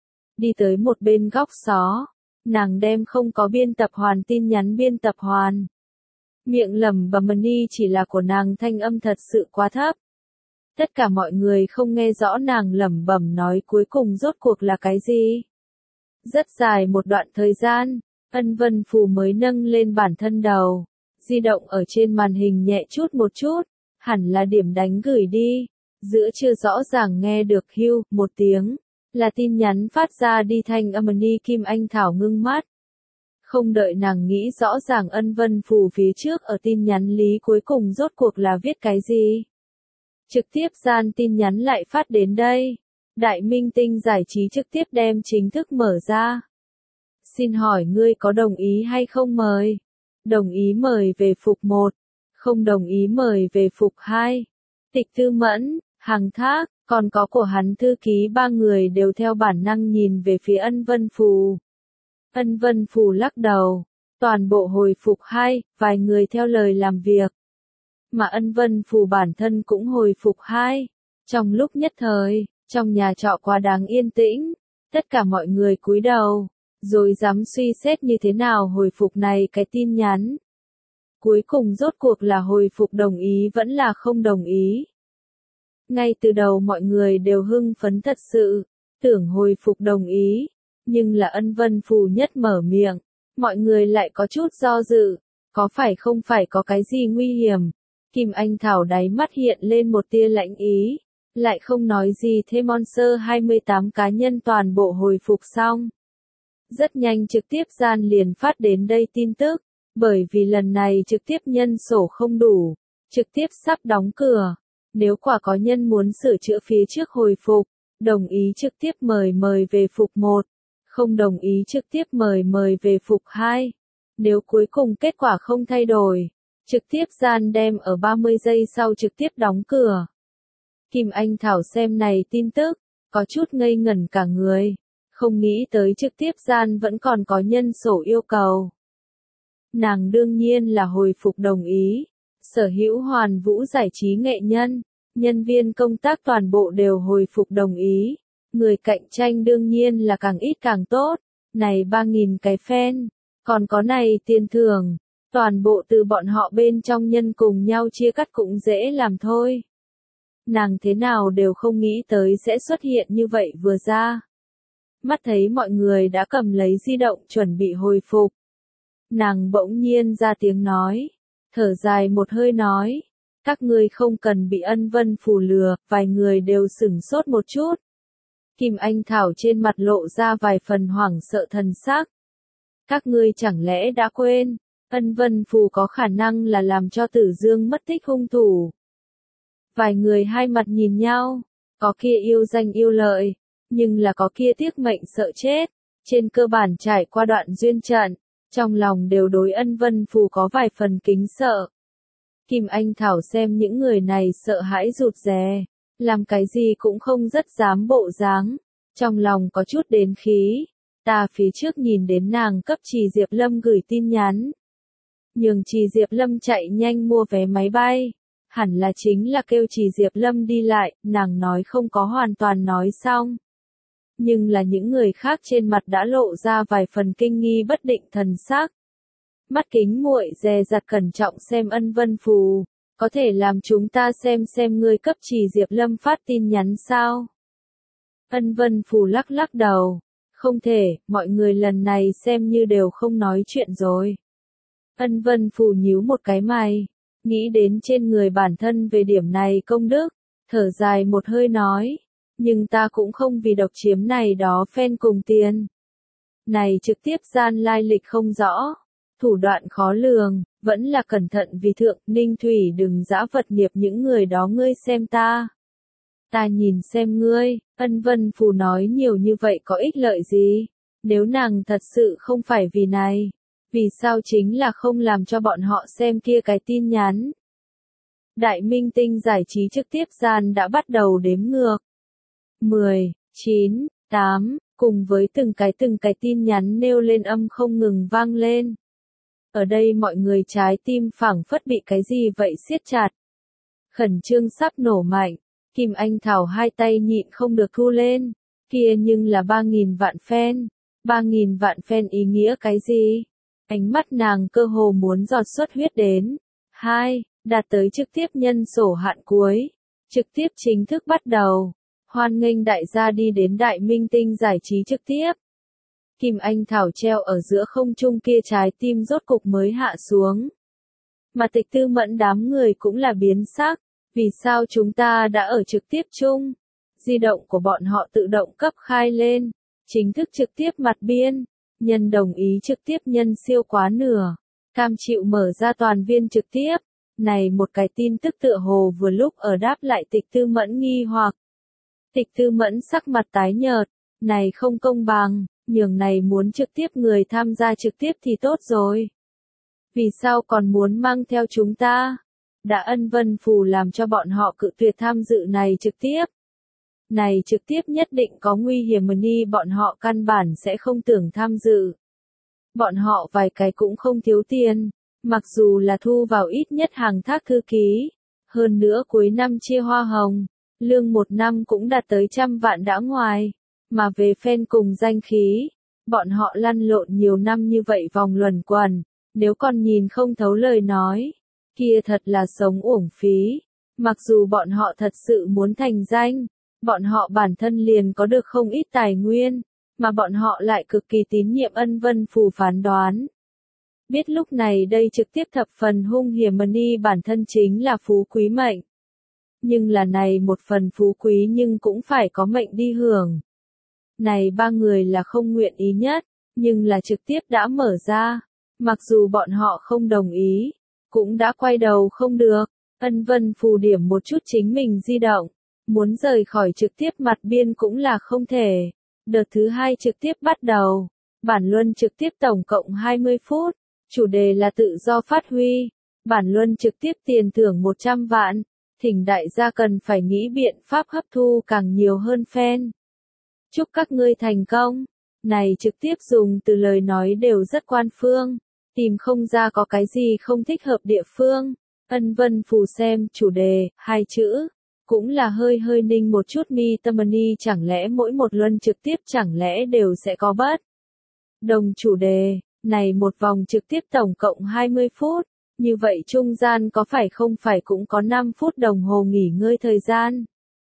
Đi tới một bên góc xó, nàng đem không có biên tập hoàn tin nhắn biên tập hoàn. Miệng lẩm bẩm ni chỉ là của nàng thanh âm thật sự quá thấp. Tất cả mọi người không nghe rõ nàng lẩm bẩm nói cuối cùng rốt cuộc là cái gì. Rất dài một đoạn thời gian, Ân Vân Phù mới nâng lên bản thân đầu. Di động ở trên màn hình nhẹ chút một chút, hẳn là điểm đánh gửi đi. Giữa chưa rõ ràng nghe được hưu một tiếng, là tin nhắn phát ra đi thanh âm ni Kim Anh thảo ngưng mắt. Không đợi nàng nghĩ rõ ràng Ân Vân Phù phía trước ở tin nhắn lý cuối cùng rốt cuộc là viết cái gì. Trực tiếp gian tin nhắn lại phát đến đây. Đại minh tinh giải trí trực tiếp đem chính thức mở ra. Xin hỏi ngươi có đồng ý hay không mời? Đồng ý mời về phục một, không đồng ý mời về phục hai. Tịch Tư Mẫn, Hằng Thác, còn có của hắn thư ký ba người đều theo bản năng nhìn về phía Ân Vân Phù. Ân Vân Phù lắc đầu, toàn bộ hồi phục hai, vài người theo lời làm việc. Mà Ân Vân Phù bản thân cũng hồi phục hai. Trong lúc nhất thời, trong nhà trọ quá đáng yên tĩnh, tất cả mọi người cúi đầu, rồi dám suy xét như thế nào hồi phục này cái tin nhắn. Cuối cùng rốt cuộc là hồi phục đồng ý vẫn là không đồng ý. Ngay từ đầu mọi người đều hưng phấn thật sự, tưởng hồi phục đồng ý, nhưng là Ân Vân Phù nhất mở miệng, mọi người lại có chút do dự, có phải không phải có cái gì nguy hiểm. Kim Anh Thảo đáy mắt hiện lên một tia lạnh ý, lại không nói gì thêm. Monster hai mươi tám cá nhân toàn bộ hồi phục xong. Rất nhanh trực tiếp gian liền phát đến đây tin tức, bởi vì lần này trực tiếp nhân sổ không đủ, trực tiếp sắp đóng cửa. Nếu quả có nhân muốn sửa chữa phía trước hồi phục, đồng ý trực tiếp mời mời về phục một, không đồng ý trực tiếp mời mời về phục hai. Nếu cuối cùng kết quả không thay đổi, trực tiếp gian đem ở ba mươi giây sau trực tiếp đóng cửa. Kim Anh Thảo xem này tin tức, có chút ngây ngẩn cả người, không nghĩ tới trực tiếp gian vẫn còn có nhân sổ yêu cầu. Nàng đương nhiên là hồi phục đồng ý, sở hữu Hoàn Vũ giải trí nghệ nhân, nhân viên công tác toàn bộ đều hồi phục đồng ý, người cạnh tranh đương nhiên là càng ít càng tốt, này ba nghìn cái fan, còn có này tiền thưởng, toàn bộ từ bọn họ bên trong nhân cùng nhau chia cắt cũng dễ làm thôi. Nàng thế nào đều không nghĩ tới sẽ xuất hiện như vậy vừa ra. Mắt thấy mọi người đã cầm lấy di động chuẩn bị hồi phục. Nàng bỗng nhiên ra tiếng nói, thở dài một hơi nói, các ngươi không cần bị Ân Vân Phù lừa, vài người đều sửng sốt một chút. Kim Anh Thảo trên mặt lộ ra vài phần hoảng sợ thần sắc. Các ngươi chẳng lẽ đã quên, Ân Vân Phù có khả năng là làm cho Tử Dương mất tích hung thủ. Vài người hai mặt nhìn nhau, có kia yêu danh yêu lợi, nhưng là có kia tiếc mệnh sợ chết, trên cơ bản trải qua đoạn duyên trận, trong lòng đều đối Ân Vân Phù có vài phần kính sợ. Kim Anh Thảo xem những người này sợ hãi rụt rè, làm cái gì cũng không rất dám bộ dáng, trong lòng có chút đến khí. Ta phía trước nhìn đến nàng cấp Trì Diệp Lâm gửi tin nhắn, nhường Trì Diệp Lâm chạy nhanh mua vé máy bay, hẳn là chính là kêu Trì Diệp Lâm đi lại, nàng nói không có hoàn toàn nói xong. Nhưng là những người khác trên mặt đã lộ ra vài phần kinh nghi bất định thần sắc. Mắt kính muội dè dặt cẩn trọng xem Ân Vân Phù, có thể làm chúng ta xem xem ngươi cấp Trì Diệp Lâm phát tin nhắn sao? Ân Vân Phù lắc lắc đầu, không thể, mọi người lần này xem như đều không nói chuyện rồi. Ân Vân Phù nhíu một cái mày, nghĩ đến trên người bản thân về điểm này công đức, thở dài một hơi nói, nhưng ta cũng không vì độc chiếm này đó fan cùng tiền. Này trực tiếp gian lai lịch không rõ, thủ đoạn khó lường, vẫn là cẩn thận vì thượng Ninh Thủy đừng dã vật nghiệp những người đó ngươi xem ta. Ta nhìn xem ngươi, Ân Vân Phù nói nhiều như vậy có ích lợi gì, nếu nàng thật sự không phải vì này, vì sao chính là không làm cho bọn họ xem kia cái tin nhắn. Đại Minh Tinh giải trí trực tiếp gian đã bắt đầu đếm ngược. mười, chín, tám, cùng với từng cái từng cái tin nhắn nêu lên âm không ngừng vang lên. Ở đây mọi người trái tim phảng phất bị cái gì vậy siết chặt. Khẩn trương sắp nổ mạnh, Kim Anh Thảo hai tay nhịn không được thu lên, kia nhưng là ba nghìn vạn fan, ba nghìn vạn fan ý nghĩa cái gì? Ánh mắt nàng cơ hồ muốn giọt xuất huyết đến. Hai, đạt tới trực tiếp nhân sổ hạn cuối, trực tiếp chính thức bắt đầu. Hoan nghênh đại gia đi đến Đại Minh Tinh giải trí trực tiếp. Kim Anh Thảo treo ở giữa không trung kia trái tim rốt cục mới hạ xuống. Mà Tịch Tư Mẫn đám người cũng là biến sắc, vì sao chúng ta đã ở trực tiếp chung? Di động của bọn họ tự động cấp khai lên, chính thức trực tiếp mặt biên, nhân đồng ý trực tiếp nhân siêu quá nửa, cam chịu mở ra toàn viên trực tiếp. Này một cái tin tức tựa hồ vừa lúc ở đáp lại Tịch Tư Mẫn nghi hoặc. Tịch Tư Mẫn sắc mặt tái nhợt, này không công bằng, nhường này muốn trực tiếp người tham gia trực tiếp thì tốt rồi. Vì sao còn muốn mang theo chúng ta? Đã Ân Vân Phù làm cho bọn họ cự tuyệt tham dự này trực tiếp. Này trực tiếp nhất định có nguy hiểm, ni bọn họ căn bản sẽ không tưởng tham dự. bọn họ vài cái cũng không thiếu tiền, mặc dù là thu vào ít nhất hàng thác thư ký, hơn nữa cuối năm chia hoa hồng, lương một năm cũng đạt tới trăm vạn đã ngoài, mà về fan cùng danh khí, bọn họ lăn lộn nhiều năm như vậy vòng luẩn quẩn, nếu còn nhìn không thấu lời nói, kia thật là sống uổng phí, mặc dù bọn họ thật sự muốn thành danh, bọn họ bản thân liền có được không ít tài nguyên, mà bọn họ lại cực kỳ tín nhiệm Ân Vân Phù phán đoán. Biết lúc này đây trực tiếp thập phần hung hiểm Money bản thân chính là phú quý mệnh. Nhưng là này một phần phú quý nhưng cũng phải có mệnh đi hưởng. Này ba người là không nguyện ý nhất, nhưng là trực tiếp đã mở ra. Mặc dù bọn họ không đồng ý, cũng đã quay đầu không được. Ân Vân Phù điểm một chút chính mình di động. Muốn rời khỏi trực tiếp mặt biên cũng là không thể. Đợt thứ hai trực tiếp bắt đầu. Bản luân trực tiếp tổng cộng hai mươi phút. Chủ đề là tự do phát huy. Bản luân trực tiếp tiền thưởng một trăm vạn. Thỉnh đại gia cần phải nghĩ biện pháp hấp thu càng nhiều hơn fan. Chúc các ngươi thành công. Này trực tiếp dùng từ lời nói đều rất quan phương. Tìm không ra có cái gì không thích hợp địa phương. Ân Vân Phù xem chủ đề, hai chữ. Cũng là hơi hơi ninh một chút mi tâm Money chẳng lẽ mỗi một luân trực tiếp chẳng lẽ đều sẽ có bất. Đồng chủ đề, này một vòng trực tiếp tổng cộng hai mươi phút. Như vậy trung gian có phải không phải cũng có năm phút đồng hồ nghỉ ngơi thời gian.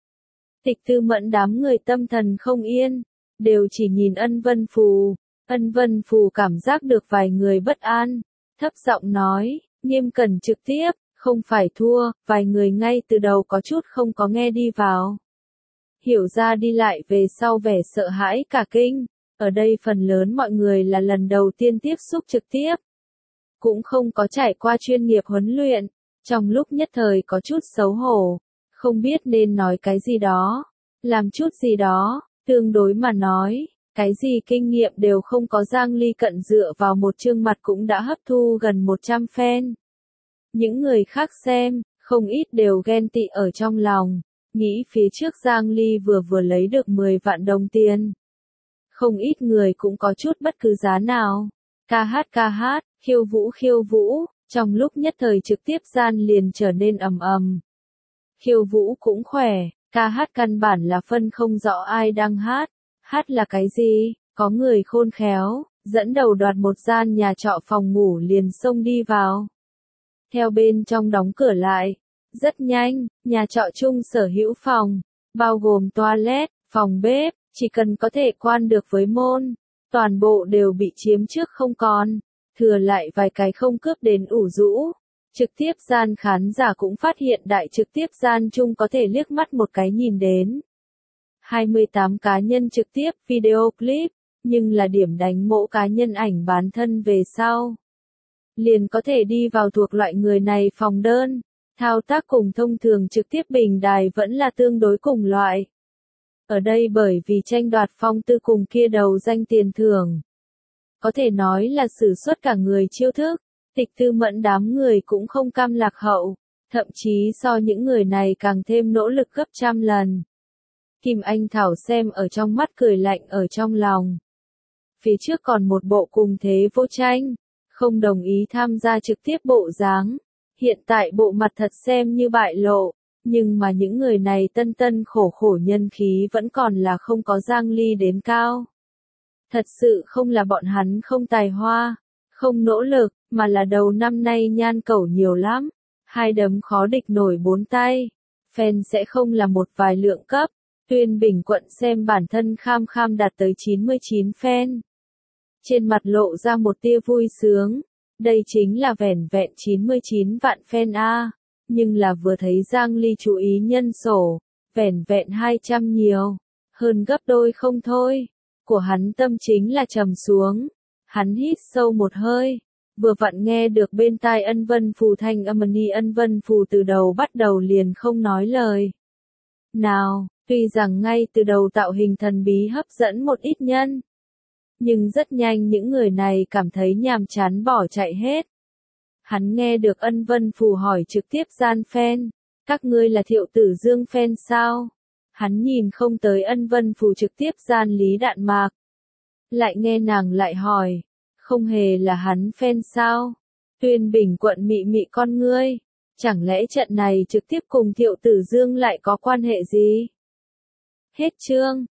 Tịch Tư Mẫn đám người tâm thần không yên, đều chỉ nhìn Ân Vân Phù. Ân Vân Phù cảm giác được vài người bất an, thấp giọng nói, Nghiêm Cẩn trực tiếp, không phải thua, vài người ngay từ đầu có chút không có nghe đi vào. Hiểu ra đi lại về sau vẻ sợ hãi cả kinh, ở đây phần lớn mọi người là lần đầu tiên tiếp xúc trực tiếp. Cũng không có trải qua chuyên nghiệp huấn luyện, trong lúc nhất thời có chút xấu hổ, không biết nên nói cái gì đó, làm chút gì đó, tương đối mà nói, cái gì kinh nghiệm đều không có. Giang Ly Cận dựa vào một chương mặt cũng đã hấp thu gần một trăm fan. Những người khác xem, không ít đều ghen tị ở trong lòng, nghĩ phía trước Giang Ly vừa vừa lấy được mười vạn đồng tiền. Không ít người cũng có chút bất cứ giá nào, ca hát ca hát, khiêu vũ khiêu vũ, trong lúc nhất thời trực tiếp gian liền trở nên ầm ầm. Khiêu vũ cũng khỏe, ca hát căn bản là phân không rõ ai đang hát, hát là cái gì, có người khôn khéo, dẫn đầu đoạt một gian nhà trọ phòng ngủ liền xông đi vào. Theo bên trong đóng cửa lại, rất nhanh, nhà trọ chung sở hữu phòng, bao gồm toilet, phòng bếp, chỉ cần có thể quan được với môn, toàn bộ đều bị chiếm trước không còn, thừa lại vài cái không cướp đến ủ rũ. Trực tiếp gian khán giả cũng phát hiện đại trực tiếp gian chung có thể liếc mắt một cái nhìn đến. hai mươi tám cá nhân trực tiếp video clip, nhưng là điểm đánh mỗi cá nhân ảnh bán thân về sau. Liền có thể đi vào thuộc loại người này phòng đơn, thao tác cùng thông thường trực tiếp bình đài vẫn là tương đối cùng loại. Ở đây bởi vì tranh đoạt phong tư cùng kia đầu danh tiền thưởng. Có thể nói là sử xuất cả người chiêu thức, Tịch Tư Mẫn đám người cũng không cam lạc hậu, thậm chí so những người này càng thêm nỗ lực gấp trăm lần. Kim Anh Thảo xem ở trong mắt cười lạnh ở trong lòng. Phía trước còn một bộ cùng thế vô tranh, không đồng ý tham gia trực tiếp bộ dáng. Hiện tại bộ mặt thật xem như bại lộ, nhưng mà những người này tân tân khổ khổ nhân khí vẫn còn là không có Giang Ly đến cao. Thật sự không là bọn hắn không tài hoa, không nỗ lực, mà là đầu năm nay nhan cẩu nhiều lắm. Hai đấm khó địch nổi bốn tay. Fan sẽ không là một vài lượng cấp. Tuyên Bình quận xem bản thân kham kham đạt tới chín mươi chín fan. Trên mặt lộ ra một tia vui sướng. Đây chính là vẻn vẹn chín mươi chín vạn fan A. Nhưng là vừa thấy Giang Ly chú ý nhân sổ, vẻn vẹn hai trăm nhiều. Hơn gấp đôi không thôi. Của hắn tâm chính là trầm xuống. Hắn hít sâu một hơi. Vừa vặn nghe được bên tai Ân Vân Phù thanh âm Money. Ân Vân Phù từ đầu bắt đầu liền không nói lời nào, tuy rằng ngay từ đầu tạo hình thần bí hấp dẫn một ít nhân, nhưng rất nhanh những người này cảm thấy nhàm chán bỏ chạy hết. Hắn nghe được Ân Vân Phù hỏi trực tiếp gian fan, các ngươi là Thiệu Tử Dương fan sao? Hắn nhìn không tới Ân Vân Phù trực tiếp gian Lý Đạn Mạc, lại nghe nàng lại hỏi, Không hề là hắn fan sao? Tuyên Bình quận mị mị con ngươi. Chẳng lẽ trận này trực tiếp cùng Thiệu Tử Dương lại có quan hệ gì? Hết chương.